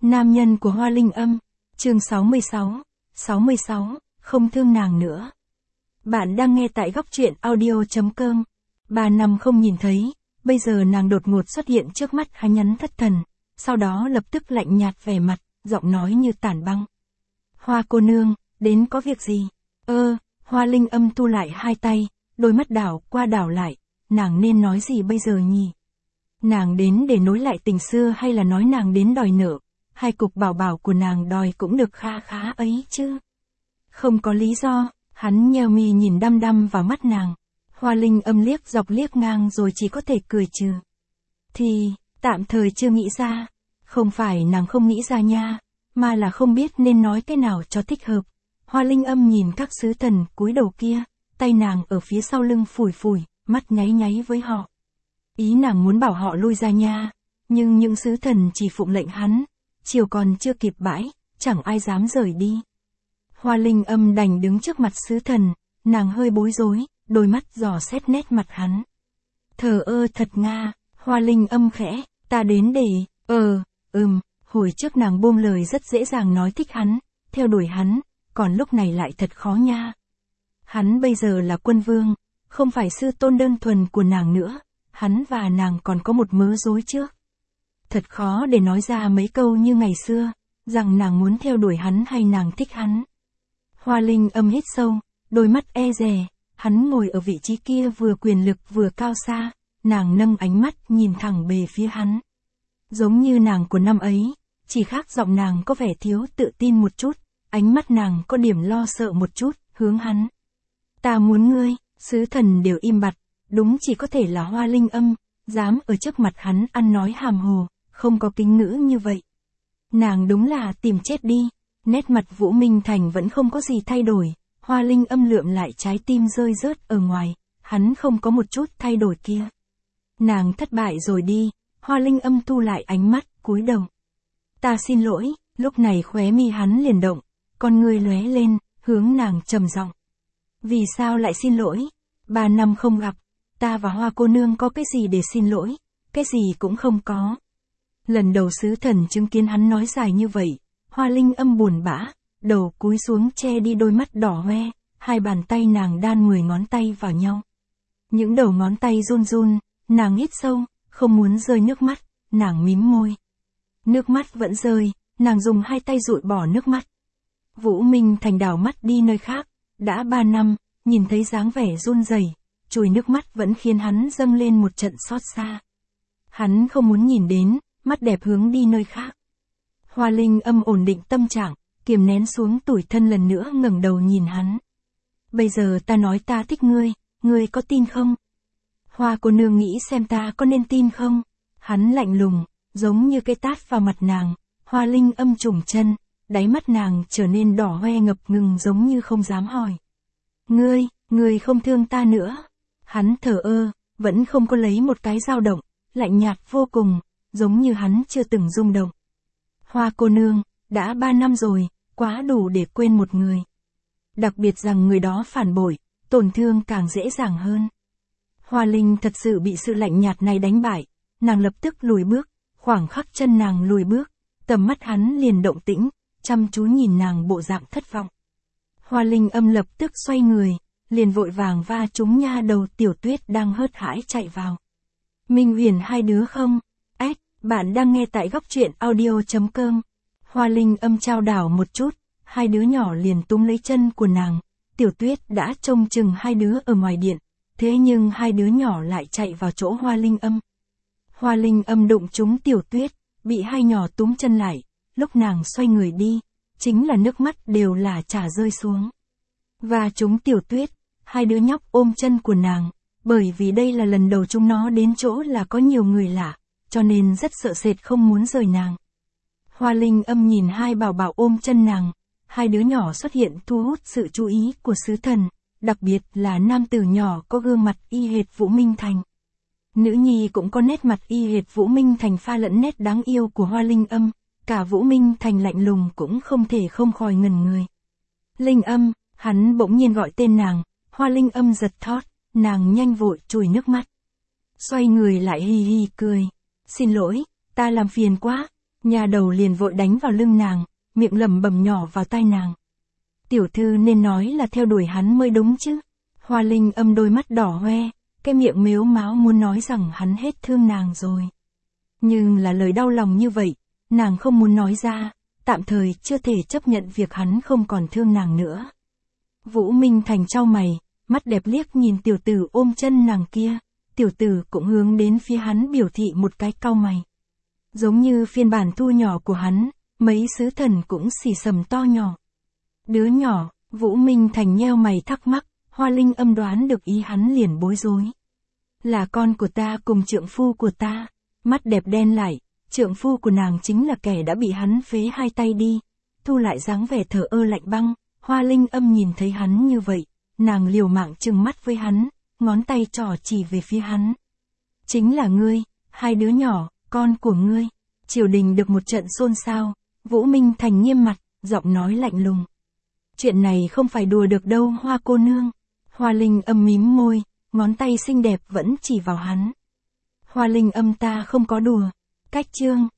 Nam nhân của Hoa Linh Âm, chương 66, không thương nàng nữa. Bạn đang nghe tại góc truyện audio.com. 3 năm không nhìn thấy, bây giờ nàng đột ngột xuất hiện trước mắt hắn nhắn thất thần, sau đó lập tức lạnh nhạt vẻ mặt, giọng nói như tảng băng. Hoa cô nương, đến có việc gì? Hoa Linh Âm thu lại hai tay, đôi mắt đảo qua đảo lại, nàng nên nói gì bây giờ nhỉ? Nàng đến để nối lại tình xưa hay là nói nàng đến đòi nợ? Hai cục bảo bảo của nàng đòi cũng được kha khá ấy chứ. Không có lý do, hắn nheo mi nhìn đăm đăm vào mắt nàng. Hoa Linh Âm liếc dọc liếc ngang rồi chỉ có thể cười trừ. Thì, tạm thời chưa nghĩ ra. Không phải nàng không nghĩ ra nha, mà là không biết nên nói cái nào cho thích hợp. Hoa Linh Âm nhìn các sứ thần cúi đầu kia, tay nàng ở phía sau lưng phủi phủi, mắt nháy nháy với họ. Ý nàng muốn bảo họ lui ra nha, nhưng những sứ thần chỉ phụng lệnh hắn. Chiều còn chưa kịp bãi, chẳng ai dám rời đi. Hoa Linh Âm đành đứng trước mặt sứ thần, nàng hơi bối rối, đôi mắt dò xét nét mặt hắn. Thờ ơ thật nga, Hoa Linh Âm khẽ, ta đến để, hồi trước nàng buông lời rất dễ dàng nói thích hắn, theo đuổi hắn, còn lúc này lại thật khó nha. Hắn bây giờ là quân vương, không phải sư tôn đơn thuần của nàng nữa, hắn và nàng còn có một mớ rối trước. Thật khó để nói ra mấy câu như ngày xưa, rằng nàng muốn theo đuổi hắn hay nàng thích hắn. Hoa Linh Âm hít sâu, đôi mắt e dè, hắn ngồi ở vị trí kia vừa quyền lực vừa cao xa, nàng nâng ánh mắt nhìn thẳng về phía hắn. Giống như nàng của năm ấy, chỉ khác giọng nàng có vẻ thiếu tự tin một chút, ánh mắt nàng có điểm lo sợ một chút, hướng hắn. Ta muốn ngươi, sứ thần đều im bặt, đúng chỉ có thể là Hoa Linh Âm, dám ở trước mặt hắn ăn nói hàm hồ. Không có kính ngữ như vậy. Nàng đúng là tìm chết đi, nét mặt Vũ Minh Thành vẫn không có gì thay đổi, Hoa Linh Âm lượm lại trái tim rơi rớt ở ngoài, hắn không có một chút thay đổi kia. Nàng thất bại rồi đi, Hoa Linh Âm thu lại ánh mắt, cúi đầu. Ta xin lỗi, lúc này khóe mi hắn liền động, con ngươi lóe lên, hướng nàng trầm giọng. Vì sao lại xin lỗi? 3 năm không gặp, ta và Hoa cô nương có cái gì để xin lỗi, cái gì cũng không có. Lần đầu sứ thần chứng kiến hắn nói dài như vậy, Hoa Linh Âm buồn bã, đầu cúi xuống che đi đôi mắt đỏ hoe, hai bàn tay nàng đan 10 ngón tay vào nhau. Những đầu ngón tay run run, nàng hít sâu, không muốn rơi nước mắt, nàng mím môi. Nước mắt vẫn rơi, nàng dùng hai tay dụi bỏ nước mắt. Vũ Minh Thành đảo mắt đi nơi khác, đã 3 năm, nhìn thấy dáng vẻ run rẩy, chùi nước mắt vẫn khiến hắn dâng lên một trận xót xa. Hắn không muốn nhìn đến, mắt đẹp hướng đi nơi khác. Hoa Linh Âm ổn định tâm trạng, kiềm nén xuống tủi thân lần nữa ngẩng đầu nhìn hắn. Bây giờ ta nói ta thích ngươi, ngươi có tin không? Hoa cô nương nghĩ xem ta có nên tin không? Hắn lạnh lùng, giống như cái tát vào mặt nàng. Hoa Linh Âm trùng chân, đáy mắt nàng trở nên đỏ hoe ngập ngừng giống như không dám hỏi. Ngươi không thương ta nữa. Hắn thờ ơ, vẫn không có lấy một cái dao động, lạnh nhạt vô cùng. Giống như hắn chưa từng rung động. Hoa cô nương, đã 3 năm rồi, quá đủ để quên một người. Đặc biệt rằng người đó phản bội, tổn thương càng dễ dàng hơn. Hoa Linh thật sự bị sự lạnh nhạt này đánh bại, nàng lập tức lùi bước, khoảng khắc chân nàng lùi bước, tầm mắt hắn liền động tĩnh, chăm chú nhìn nàng bộ dạng thất vọng. Hoa Linh Âm lập tức xoay người, liền vội vàng va trúng nha đầu Tiểu Tuyết đang hớt hải chạy vào. Minh Huyền hai đứa không? Bạn đang nghe tại góc truyện audio.com. Hoa Linh Âm chao đảo một chút, hai đứa nhỏ liền túm lấy chân của nàng. Tiểu Tuyết đã trông chừng hai đứa ở ngoài điện, thế nhưng hai đứa nhỏ lại chạy vào chỗ Hoa Linh Âm. Hoa Linh Âm đụng trúng Tiểu Tuyết, bị hai nhỏ túm chân lại, lúc nàng xoay người đi, chính là nước mắt đều là chả rơi xuống. Và chúng Tiểu Tuyết, hai đứa nhóc ôm chân của nàng, bởi vì đây là lần đầu chúng nó đến chỗ là có nhiều người lạ. Cho nên rất sợ sệt không muốn rời nàng. Hoa Linh Âm nhìn hai bảo bảo ôm chân nàng, hai đứa nhỏ xuất hiện thu hút sự chú ý của sứ thần, đặc biệt là nam tử nhỏ có gương mặt y hệt Vũ Minh Thành. Nữ nhi cũng có nét mặt y hệt Vũ Minh Thành pha lẫn nét đáng yêu của Hoa Linh Âm, cả Vũ Minh Thành lạnh lùng cũng không thể không khỏi ngẩn người. Linh Âm, hắn bỗng nhiên gọi tên nàng, Hoa Linh Âm giật thót, nàng nhanh vội chùi nước mắt. Xoay người lại hi hi cười. Xin lỗi, ta làm phiền quá, Nhà đầu liền vội đánh vào lưng nàng, miệng lẩm bẩm nhỏ vào tai nàng. Tiểu thư nên nói là theo đuổi hắn mới đúng chứ. Hoa Linh Âm đôi mắt đỏ hoe, cái miệng mếu máo muốn nói rằng hắn hết thương nàng rồi. Nhưng là lời đau lòng như vậy, nàng không muốn nói ra, tạm thời chưa thể chấp nhận việc hắn không còn thương nàng nữa. Vũ Minh Thành chau mày, mắt đẹp liếc nhìn tiểu tử ôm chân nàng kia, tiểu tử cũng hướng đến phía hắn biểu thị một cái cau mày. Giống như phiên bản thu nhỏ của hắn, mấy sứ thần cũng xì xầm to nhỏ. Đứa nhỏ, Vũ Minh Thành nheo mày thắc mắc, Hoa Linh Âm đoán được ý hắn liền bối rối. Là con của ta cùng trượng phu của ta, mắt đẹp đen lại, trượng phu của nàng chính là kẻ đã bị hắn phế hai tay đi, thu lại dáng vẻ thờ ơ lạnh băng. Hoa Linh Âm nhìn thấy hắn như vậy, nàng liều mạng trừng mắt với hắn, ngón tay trỏ chỉ về phía hắn. Chính là ngươi, hai đứa nhỏ, con của ngươi. Triều đình được một trận xôn xao, Vũ Minh Thành nghiêm mặt, giọng nói lạnh lùng. Chuyện này không phải đùa được đâu Hoa cô nương. Hoa Linh Âm mím môi, ngón tay xinh đẹp vẫn chỉ vào hắn. Hoa Linh Âm ta không có đùa. Cách chương